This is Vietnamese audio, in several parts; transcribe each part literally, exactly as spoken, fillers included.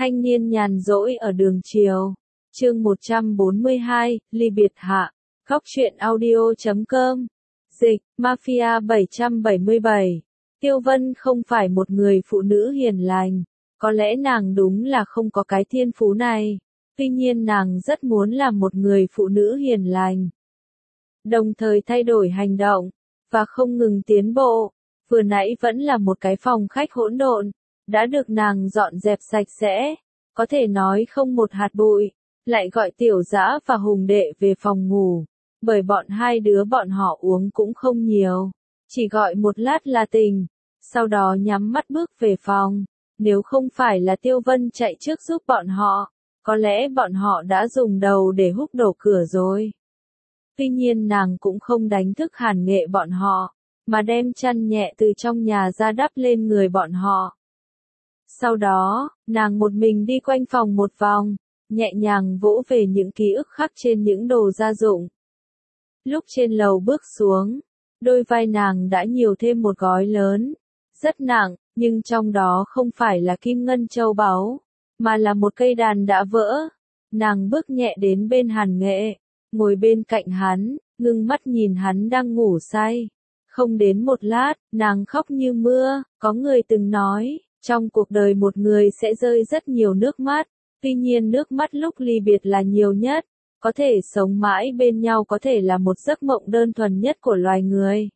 Thanh niên nhàn rỗi ở đường chiều. Chương một trăm bốn mươi hai, ly biệt hạ. Góc truyện audio chấm com. Dịch, Mafia bảy trăm bảy mươi bảy. Tiêu Vân không phải một người phụ nữ hiền lành. Có lẽ nàng đúng là không có cái thiên phú này. Tuy nhiên nàng rất muốn làm một người phụ nữ hiền lành. Đồng thời thay đổi hành động, và không ngừng tiến bộ. Vừa nãy vẫn là một cái phòng khách hỗn độn, đã được nàng dọn dẹp sạch sẽ, có thể nói không một hạt bụi, lại gọi Tiểu Dã và Hùng Đệ về phòng ngủ, bởi bọn hai đứa bọn họ uống cũng không nhiều, chỉ gọi một lát là tỉnh, sau đó nhắm mắt bước về phòng, nếu không phải là Tiêu Vân chạy trước giúp bọn họ, có lẽ bọn họ đã dùng đầu để húc đổ cửa rồi. Tuy nhiên nàng cũng không đánh thức Hàn Nghệ bọn họ, mà đem chăn nhẹ từ trong nhà ra đắp lên người bọn họ. Sau đó, nàng một mình đi quanh phòng một vòng, nhẹ nhàng vỗ về những ký ức khắc trên những đồ gia dụng. Lúc trên lầu bước xuống, đôi vai nàng đã nhiều thêm một gói lớn, rất nặng, nhưng trong đó không phải là kim ngân châu báu, mà là một cây đàn đã vỡ. Nàng bước nhẹ đến bên Hàn Nghệ, ngồi bên cạnh hắn, ngưng mắt nhìn hắn đang ngủ say. Không đến một lát, nàng khóc như mưa, có người từng nói, trong cuộc đời một người sẽ rơi rất nhiều nước mắt, tuy nhiên nước mắt lúc ly biệt là nhiều nhất, có thể sống mãi bên nhau có thể là một giấc mộng đơn thuần nhất của loài người.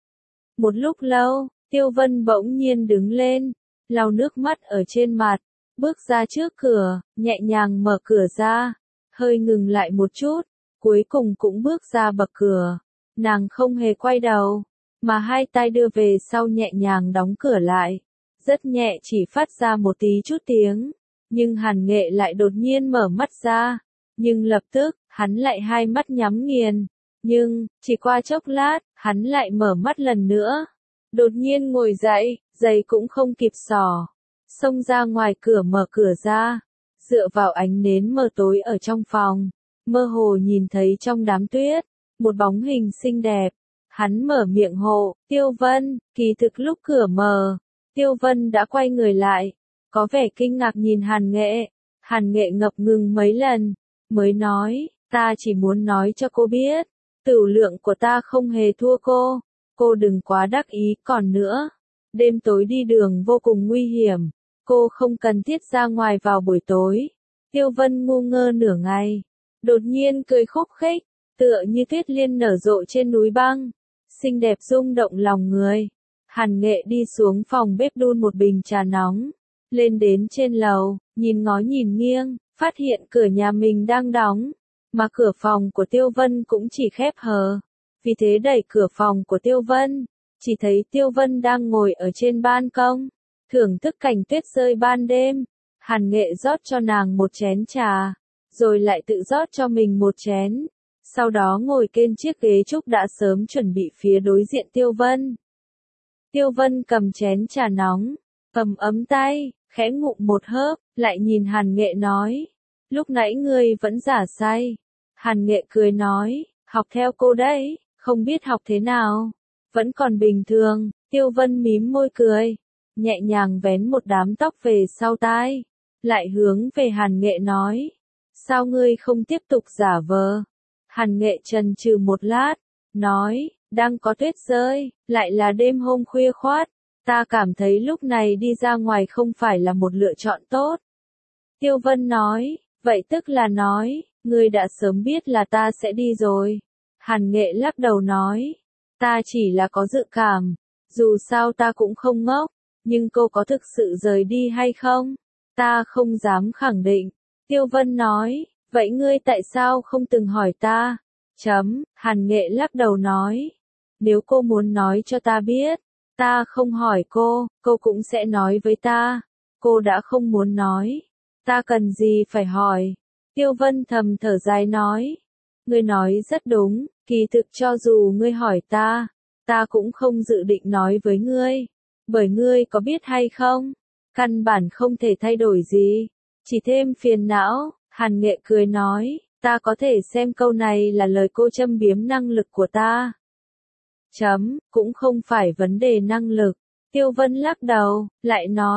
Một lúc lâu, Tiêu Vân bỗng nhiên đứng lên, lau nước mắt ở trên mặt, bước ra trước cửa, nhẹ nhàng mở cửa ra, hơi ngừng lại một chút, cuối cùng cũng bước ra bậc cửa, nàng không hề quay đầu, mà hai tay đưa về sau nhẹ nhàng đóng cửa lại. Rất nhẹ chỉ phát ra một tí chút tiếng, nhưng Hàn Nghệ lại đột nhiên mở mắt ra, nhưng lập tức, hắn lại hai mắt nhắm nghiền, nhưng, chỉ qua chốc lát, hắn lại mở mắt lần nữa, đột nhiên ngồi dậy, giày cũng không kịp xỏ, xông ra ngoài cửa mở cửa ra, dựa vào ánh nến mờ tối ở trong phòng, mơ hồ nhìn thấy trong đám tuyết, một bóng hình xinh đẹp, hắn mở miệng hộ, Tiêu Vân, kỳ thực lúc cửa mở. Tiêu Vân đã quay người lại, có vẻ kinh ngạc nhìn Hàn Nghệ, Hàn Nghệ ngập ngừng mấy lần, mới nói, ta chỉ muốn nói cho cô biết, tửu lượng của ta không hề thua cô, cô đừng quá đắc ý, còn nữa, đêm tối đi đường vô cùng nguy hiểm, cô không cần thiết ra ngoài vào buổi tối. Tiêu Vân ngu ngơ nửa ngày, đột nhiên cười khúc khích, tựa như tuyết liên nở rộ trên núi băng, xinh đẹp rung động lòng người. Hàn Nghệ đi xuống phòng bếp đun một bình trà nóng, lên đến trên lầu, nhìn ngó nhìn nghiêng, phát hiện cửa nhà mình đang đóng, mà cửa phòng của Tiêu Vân cũng chỉ khép hờ. Vì thế đẩy cửa phòng của Tiêu Vân, chỉ thấy Tiêu Vân đang ngồi ở trên ban công, thưởng thức cảnh tuyết rơi ban đêm. Hàn Nghệ rót cho nàng một chén trà, rồi lại tự rót cho mình một chén, sau đó ngồi trên chiếc ghế trúc đã sớm chuẩn bị phía đối diện Tiêu Vân. Tiêu Vân cầm chén trà nóng, cầm ấm tay, khẽ ngụm một hớp, lại nhìn Hàn Nghệ nói, lúc nãy ngươi vẫn giả say. Hàn Nghệ cười nói, học theo cô đấy, không biết học thế nào, vẫn còn bình thường. Tiêu Vân mím môi cười, nhẹ nhàng vén một đám tóc về sau tai, lại hướng về Hàn Nghệ nói, sao ngươi không tiếp tục giả vờ? Hàn Nghệ chần chừ một lát, nói, đang có tuyết rơi, lại là đêm hôm khuya khoát, ta cảm thấy lúc này đi ra ngoài không phải là một lựa chọn tốt. Tiêu Vân nói, vậy tức là nói, ngươi đã sớm biết là ta sẽ đi rồi. Hàn Nghệ lắc đầu nói, ta chỉ là có dự cảm, dù sao ta cũng không ngốc, nhưng cô có thực sự rời đi hay không? Ta không dám khẳng định. Tiêu Vân nói, vậy ngươi tại sao không từng hỏi ta? Chấm, Hàn Nghệ lắc đầu nói, nếu cô muốn nói cho ta biết, ta không hỏi cô, cô cũng sẽ nói với ta. Cô đã không muốn nói, ta cần gì phải hỏi? Tiêu Vân thầm thở dài nói, ngươi nói rất đúng, kỳ thực cho dù ngươi hỏi ta, ta cũng không dự định nói với ngươi, bởi ngươi có biết hay không, căn bản không thể thay đổi gì, chỉ thêm phiền não. Hàn Nghệ cười nói, ta có thể xem câu này là lời cô châm biếm năng lực của ta. Chấm, cũng không phải vấn đề năng lực. Tiêu Vân lắc đầu, lại nói,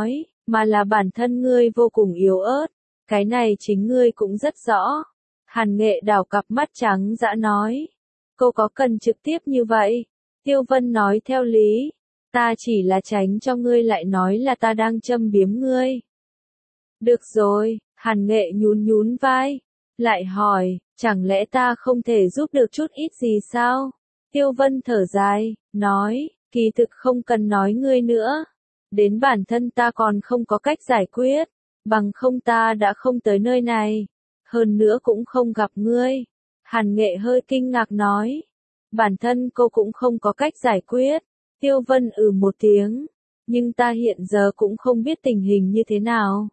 mà là bản thân ngươi vô cùng yếu ớt. Cái này chính ngươi cũng rất rõ. Hàn Nghệ đảo cặp mắt trắng dã nói. Cô có cần trực tiếp như vậy? Tiêu Vân nói theo lý. Ta chỉ là tránh cho ngươi lại nói là ta đang châm biếm ngươi. Được rồi, Hàn Nghệ nhún nhún vai. Lại hỏi, chẳng lẽ ta không thể giúp được chút ít gì sao? Tiêu Vân thở dài, nói, kỳ thực không cần nói ngươi nữa. Đến bản thân ta còn không có cách giải quyết, bằng không ta đã không tới nơi này. Hơn nữa cũng không gặp ngươi. Hàn Nghệ hơi kinh ngạc nói. Bản thân cô cũng không có cách giải quyết. Tiêu Vân ừ một tiếng. Nhưng ta hiện giờ cũng không biết tình hình như thế nào.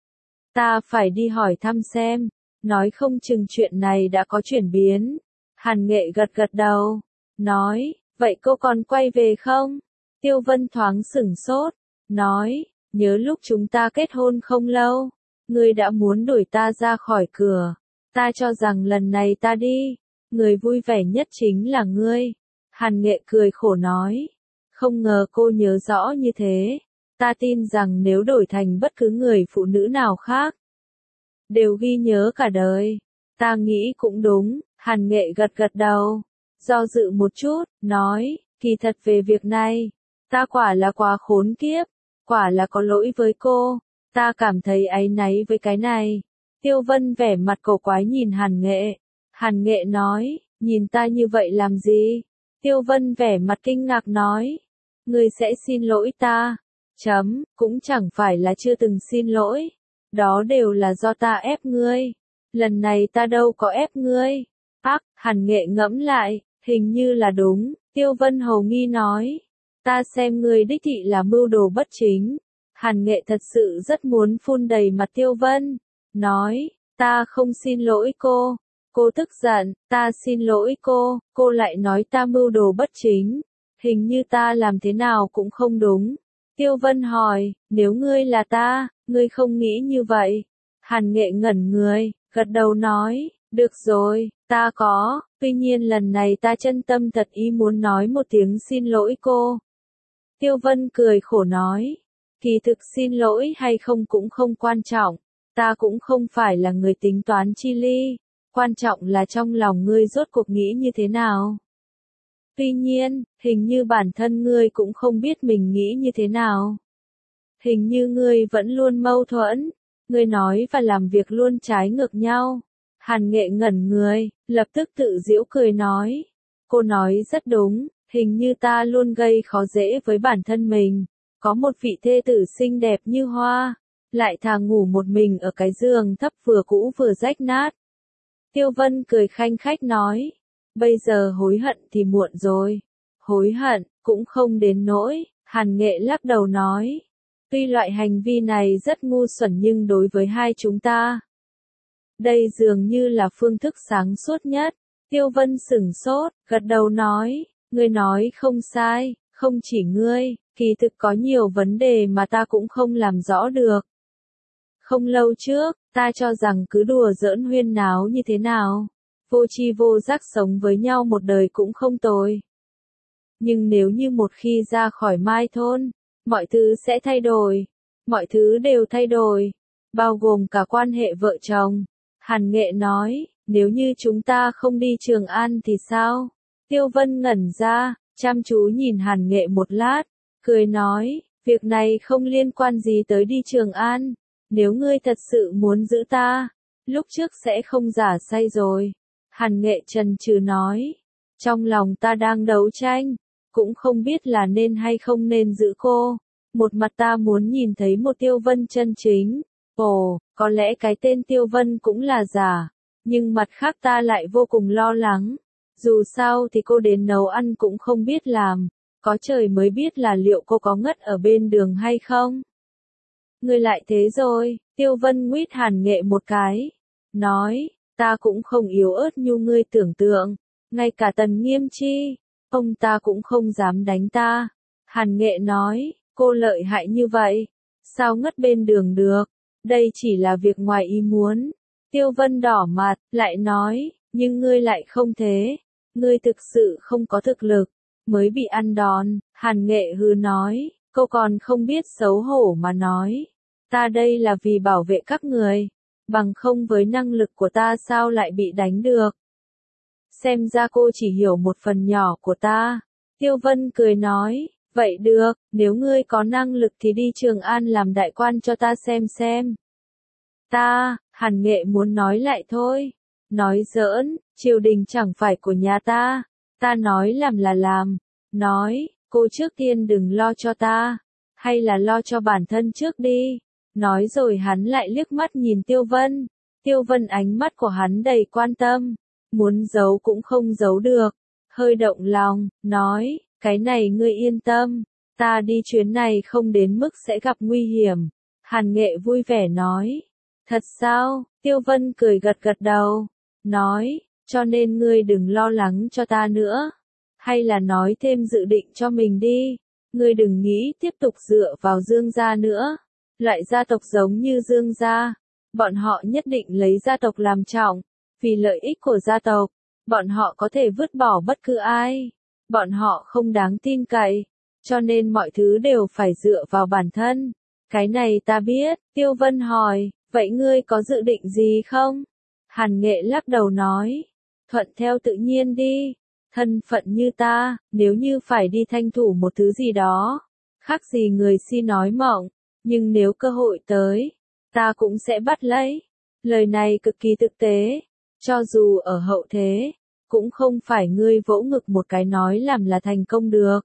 Ta phải đi hỏi thăm xem. Nói không chừng chuyện này đã có chuyển biến. Hàn Nghệ gật gật đầu. Nói, vậy cô còn quay về không? Tiêu Vân thoáng sửng sốt. Nói, nhớ lúc chúng ta kết hôn không lâu. Ngươi đã muốn đuổi ta ra khỏi cửa. Ta cho rằng lần này ta đi. Người vui vẻ nhất chính là ngươi. Hàn Nghệ cười khổ nói. Không ngờ cô nhớ rõ như thế. Ta tin rằng nếu đổi thành bất cứ người phụ nữ nào khác, đều ghi nhớ cả đời. Ta nghĩ cũng đúng. Hàn Nghệ gật gật đầu. Do dự một chút, nói, kỳ thật về việc này, ta quả là quá khốn kiếp, quả là có lỗi với cô, ta cảm thấy áy náy với cái này. Tiêu Vân vẻ mặt cổ quái nhìn Hàn Nghệ. Hàn Nghệ nói, nhìn ta như vậy làm gì? Tiêu Vân vẻ mặt kinh ngạc nói, ngươi sẽ xin lỗi ta. Chấm, cũng chẳng phải là chưa từng xin lỗi. Đó đều là do ta ép ngươi. Lần này ta đâu có ép ngươi. Ác, Hàn Nghệ ngẫm lại, hình như là đúng. Tiêu Vân hầu nghi nói, ta xem ngươi đích thị là mưu đồ bất chính. Hàn Nghệ thật sự rất muốn phun đầy mặt Tiêu Vân. Nói, ta không xin lỗi cô. Cô tức giận, ta xin lỗi cô. Cô lại nói ta mưu đồ bất chính. Hình như ta làm thế nào cũng không đúng. Tiêu Vân hỏi, nếu ngươi là ta, ngươi không nghĩ như vậy. Hàn Nghệ ngẩn người, gật đầu nói, được rồi, ta có, tuy nhiên lần này ta chân tâm thật ý muốn nói một tiếng xin lỗi cô. Tiêu Vân cười khổ nói, kỳ thực xin lỗi hay không cũng không quan trọng, ta cũng không phải là người tính toán chi ly, quan trọng là trong lòng ngươi rốt cuộc nghĩ như thế nào. Tuy nhiên, hình như bản thân ngươi cũng không biết mình nghĩ như thế nào. Hình như ngươi vẫn luôn mâu thuẫn, ngươi nói và làm việc luôn trái ngược nhau. Hàn Nghệ ngẩn người, lập tức tự giễu cười nói. Cô nói rất đúng, hình như ta luôn gây khó dễ với bản thân mình. Có một vị thê tử xinh đẹp như hoa, lại thà ngủ một mình ở cái giường thấp vừa cũ vừa rách nát. Tiêu Vân cười khanh khách nói. Bây giờ hối hận thì muộn rồi. Hối hận, cũng không đến nỗi. Hàn Nghệ lắc đầu nói. Tuy loại hành vi này rất ngu xuẩn nhưng đối với hai chúng ta, đây dường như là phương thức sáng suốt nhất. Tiêu Vân sửng sốt, gật đầu nói. Ngươi nói không sai, không chỉ ngươi, kỳ thực có nhiều vấn đề mà ta cũng không làm rõ được. Không lâu trước, ta cho rằng cứ đùa giỡn huyên náo như thế nào, vô tri vô giác sống với nhau một đời cũng không tồi. Nhưng nếu như một khi ra khỏi Mai Thôn, mọi thứ sẽ thay đổi. Mọi thứ đều thay đổi, bao gồm cả quan hệ vợ chồng. Hàn Nghệ nói, nếu như chúng ta không đi Trường An thì sao? Tiêu Vân ngẩn ra, chăm chú nhìn Hàn Nghệ một lát, cười nói, việc này không liên quan gì tới đi Trường An. Nếu ngươi thật sự muốn giữ ta, lúc trước sẽ không giả say rồi. Hàn Nghệ chần chừ nói, trong lòng ta đang đấu tranh, cũng không biết là nên hay không nên giữ cô. Một mặt ta muốn nhìn thấy một Tiêu Vân chân chính. Ồ, có lẽ cái tên Tiêu Vân cũng là giả, nhưng mặt khác ta lại vô cùng lo lắng. Dù sao thì cô đến nấu ăn cũng không biết làm, có trời mới biết là liệu cô có ngất ở bên đường hay không. Ngươi lại thế rồi, Tiêu Vân nguyết Hàn Nghệ một cái, nói, ta cũng không yếu ớt như ngươi tưởng tượng, ngay cả Tần Nghiêm Chi, ông ta cũng không dám đánh ta. Hàn Nghệ nói, cô lợi hại như vậy, sao ngất bên đường được, đây chỉ là việc ngoài ý muốn. Tiêu Vân đỏ mặt, lại nói, nhưng ngươi lại không thế, ngươi thực sự không có thực lực, mới bị ăn đòn. Hàn Nghệ hừ nói, cô còn không biết xấu hổ mà nói, Ta đây là vì bảo vệ các người, bằng không với năng lực của ta sao lại bị đánh được. Xem ra cô chỉ hiểu một phần nhỏ của ta. Tiêu Vân cười nói, vậy được, nếu ngươi có năng lực thì đi Trường An làm đại quan cho ta xem xem. Ta, Hàn Nghệ muốn nói lại thôi. Nói giỡn, triều đình chẳng phải của nhà ta. Ta nói làm là làm. Nói, cô trước tiên đừng lo cho ta. Hay là lo cho bản thân trước đi. Nói rồi hắn lại liếc mắt nhìn Tiêu Vân. Tiêu Vân ánh mắt của hắn đầy quan tâm. Muốn giấu cũng không giấu được. Hơi động lòng, nói, cái này ngươi yên tâm. Ta đi chuyến này không đến mức sẽ gặp nguy hiểm. Hàn Nghệ vui vẻ nói. Thật sao? Tiêu Vân cười gật gật đầu. Nói, cho nên ngươi đừng lo lắng cho ta nữa. Hay là nói thêm dự định cho mình đi. Ngươi đừng nghĩ tiếp tục dựa vào Dương gia nữa. Loại gia tộc giống như Dương gia. Bọn họ nhất định lấy gia tộc làm trọng. Vì lợi ích của gia tộc, bọn họ có thể vứt bỏ bất cứ ai. Bọn họ không đáng tin cậy. Cho nên mọi thứ đều phải dựa vào bản thân. Cái này ta biết. Tiêu Vân hỏi, vậy ngươi có dự định gì không? Hàn Nghệ lắc đầu nói, thuận theo tự nhiên đi. Thân phận như ta, nếu như phải đi tranh thủ một thứ gì đó, khác gì người si nói mộng. Nhưng nếu cơ hội tới, ta cũng sẽ bắt lấy. Lời này cực kỳ thực tế. Cho dù ở hậu thế, cũng không phải ngươi vỗ ngực một cái nói làm là thành công được.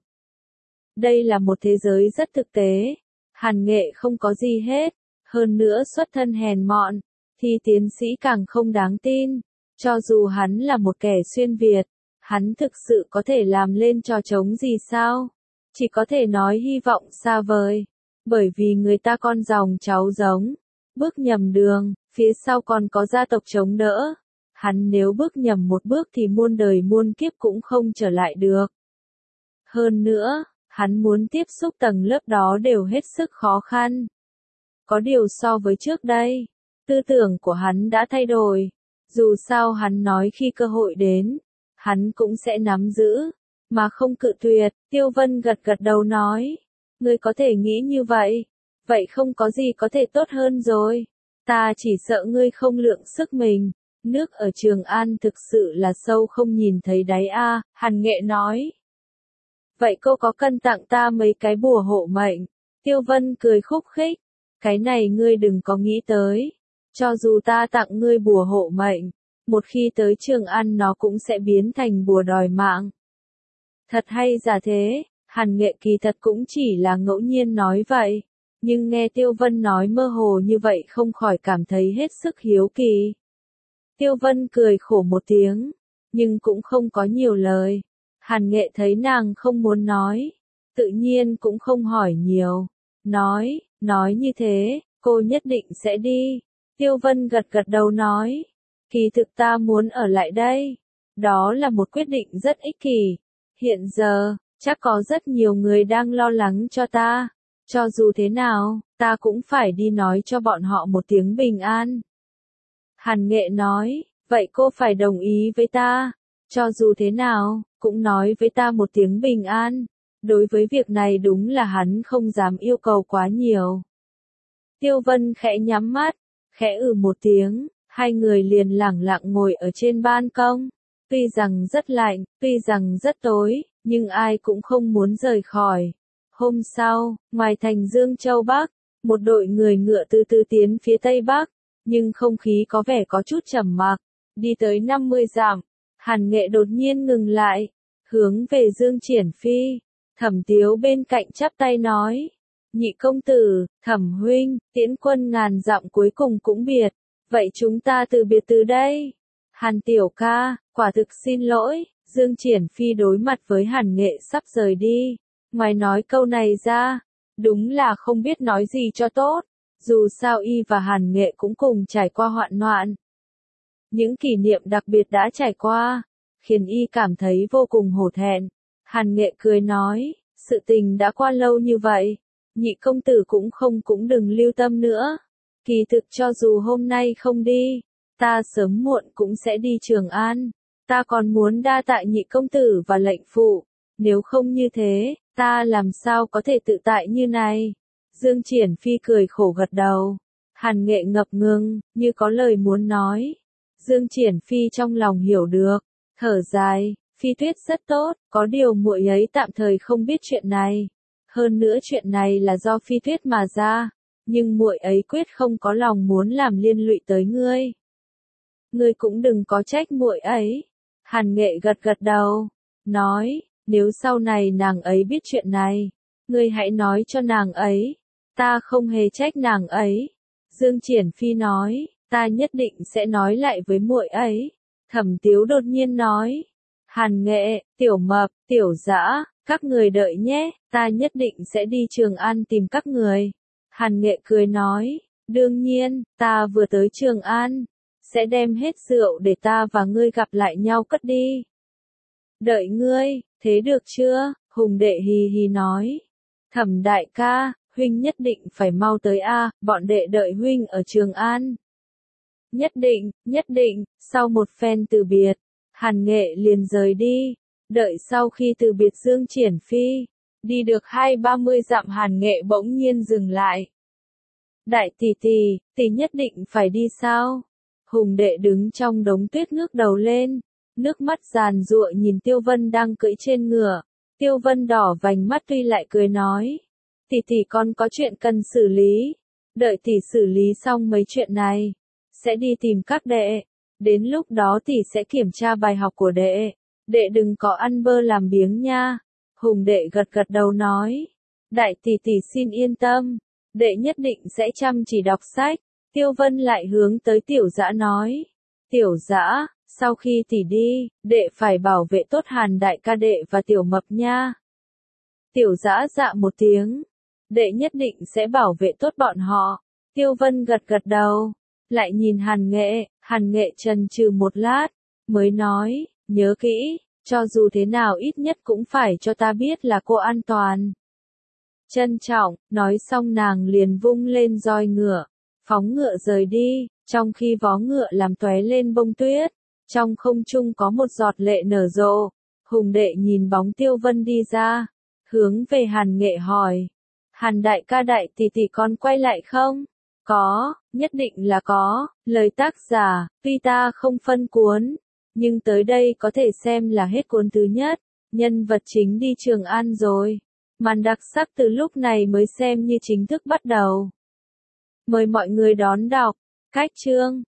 Đây là một thế giới rất thực tế. Hàn Nghệ không có gì hết. Hơn nữa xuất thân hèn mọn, thì tiến sĩ càng không đáng tin. Cho dù hắn là một kẻ xuyên Việt, hắn thực sự có thể làm lên trò trống gì sao? Chỉ có thể nói hy vọng xa vời. Bởi vì người ta con dòng cháu giống. Bước nhầm đường, phía sau còn có gia tộc chống đỡ. Hắn nếu bước nhầm một bước thì muôn đời muôn kiếp cũng không trở lại được. Hơn nữa, hắn muốn tiếp xúc tầng lớp đó đều hết sức khó khăn. Có điều so với trước đây, tư tưởng của hắn đã thay đổi. Dù sao hắn nói khi cơ hội đến, hắn cũng sẽ nắm giữ, mà không cự tuyệt. Tiêu Vân gật gật đầu nói, ngươi có thể nghĩ như vậy, vậy không có gì có thể tốt hơn rồi. Ta chỉ sợ ngươi không lượng sức mình. Nước ở Trường An thực sự là sâu không nhìn thấy đáy a. Hàn Nghệ nói. Vậy cô có cần tặng ta mấy cái bùa hộ mệnh? Tiêu Vân cười khúc khích. Cái này ngươi đừng có nghĩ tới. Cho dù ta tặng ngươi bùa hộ mệnh, một khi tới Trường An nó cũng sẽ biến thành bùa đòi mạng. Thật hay giả thế? Hàn Nghệ kỳ thật cũng chỉ là ngẫu nhiên nói vậy. Nhưng nghe Tiêu Vân nói mơ hồ như vậy không khỏi cảm thấy hết sức hiếu kỳ. Tiêu Vân cười khổ một tiếng, nhưng cũng không có nhiều lời. Hàn Nghệ thấy nàng không muốn nói, tự nhiên cũng không hỏi nhiều. Nói, nói như thế, cô nhất định sẽ đi. Tiêu Vân gật gật đầu nói, kỳ thực ta muốn ở lại đây. Đó là một quyết định rất ích kỷ. Hiện giờ, chắc có rất nhiều người đang lo lắng cho ta. Cho dù thế nào, ta cũng phải đi nói cho bọn họ một tiếng bình an. Hàn Nghệ nói, vậy cô phải đồng ý với ta. Cho dù thế nào, cũng nói với ta một tiếng bình an. Đối với việc này đúng là hắn không dám yêu cầu quá nhiều. Tiêu Vân khẽ nhắm mắt, khẽ ừ một tiếng, hai người liền lẳng lặng ngồi ở trên ban công. Tuy rằng rất lạnh, tuy rằng rất tối, nhưng ai cũng không muốn rời khỏi. Hôm sau, ngoài thành Dương Châu Bắc, một đội người ngựa từ từ tiến phía Tây Bắc, nhưng không khí có vẻ có chút trầm mặc. Đi tới năm mươi dặm, Hàn Nghệ đột nhiên ngừng lại, hướng về Dương Triển Phi. Thẩm Tiếu bên cạnh chắp tay nói, nhị công tử, Thẩm huynh, tiễn quân ngàn dặm cuối cùng cũng biệt, vậy chúng ta từ biệt từ đây. Hàn tiểu ca, quả thực xin lỗi. Dương Triển Phi đối mặt với Hàn Nghệ sắp rời đi. Ngoài nói câu này ra, đúng là không biết nói gì cho tốt. Dù sao y và Hàn Nghệ cũng cùng trải qua hoạn nạn. Những kỷ niệm đặc biệt đã trải qua, khiến y cảm thấy vô cùng hổ thẹn. Hàn Nghệ cười nói, sự tình đã qua lâu như vậy, nhị công tử cũng không cũng đừng lưu tâm nữa. Kỳ thực cho dù hôm nay không đi, ta sớm muộn cũng sẽ đi Trường An. Ta còn muốn đa tạ nhị công tử và lệnh phụ, nếu không như thế, ta làm sao có thể tự tại như này. Dương Triển Phi cười khổ gật đầu. Hàn Nghệ ngập ngừng, như có lời muốn nói. Dương Triển Phi trong lòng hiểu được, thở dài, Phi Tuyết rất tốt, có điều muội ấy tạm thời không biết chuyện này. Hơn nữa chuyện này là do Phi Tuyết mà ra, nhưng muội ấy quyết không có lòng muốn làm liên lụy tới ngươi. Ngươi cũng đừng có trách muội ấy. Hàn Nghệ gật gật đầu, nói, nếu sau này nàng ấy biết chuyện này, ngươi hãy nói cho nàng ấy, ta không hề trách nàng ấy. Dương Triển Phi nói, ta nhất định sẽ nói lại với muội ấy. Thẩm Tiếu đột nhiên nói, Hàn Nghệ, Tiểu Mập, Tiểu Dã, các người đợi nhé, ta nhất định sẽ đi Trường An tìm các người. Hàn Nghệ cười nói, đương nhiên, ta vừa tới Trường An, sẽ đem hết rượu để ta và ngươi gặp lại nhau cất đi. Đợi ngươi, thế được chưa? Hùng đệ hì hì nói. Thẩm đại ca, huynh nhất định phải mau tới a, bọn đệ đợi huynh ở Trường An. Nhất định, nhất định, sau một phen từ biệt, Hàn Nghệ liền rời đi. Đợi sau khi từ biệt Dương Triển Phi, đi được hai ba mươi dặm Hàn Nghệ bỗng nhiên dừng lại. Đại tỷ tỷ, tỷ nhất định phải đi sao? Hùng đệ đứng trong đống tuyết ngước đầu lên, nước mắt giàn giụa nhìn Tiêu Vân đang cưỡi trên ngựa. Tiêu Vân đỏ vành mắt tuy lại cười nói, tỷ tỷ con có chuyện cần xử lý, đợi tỷ xử lý xong mấy chuyện này, sẽ đi tìm các đệ, đến lúc đó tỷ sẽ kiểm tra bài học của đệ, đệ đừng có ăn bơ làm biếng nha. Hùng đệ gật gật đầu nói, đại tỷ tỷ xin yên tâm, đệ nhất định sẽ chăm chỉ đọc sách. Tiêu Vân lại hướng tới Tiểu Dã nói, Tiểu Dã, sau khi tỷ đi, đệ phải bảo vệ tốt Hàn đại ca đệ và Tiểu Mập nha. Tiểu Dã dạ một tiếng, đệ nhất định sẽ bảo vệ tốt bọn họ. Tiêu Vân gật gật đầu, lại nhìn Hàn Nghệ, Hàn Nghệ chần chừ một lát, mới nói, nhớ kỹ, cho dù thế nào ít nhất cũng phải cho ta biết là cô an toàn. Trân trọng, nói xong nàng liền vung lên roi ngựa, phóng ngựa rời đi, trong khi vó ngựa làm tóe lên bông tuyết, trong không trung có một giọt lệ nở rộ. Hùng đệ nhìn bóng Tiêu Vân đi ra, hướng về Hàn Nghệ hỏi, Hàn đại ca đại tỷ tỷ con quay lại không? Có, nhất định là có, lời tác giả, tuy ta không phân cuốn, nhưng tới đây có thể xem là hết cuốn thứ nhất, nhân vật chính đi Trường An rồi. Màn đặc sắc từ lúc này mới xem như chính thức bắt đầu. Mời mọi người đón đọc. Cách chương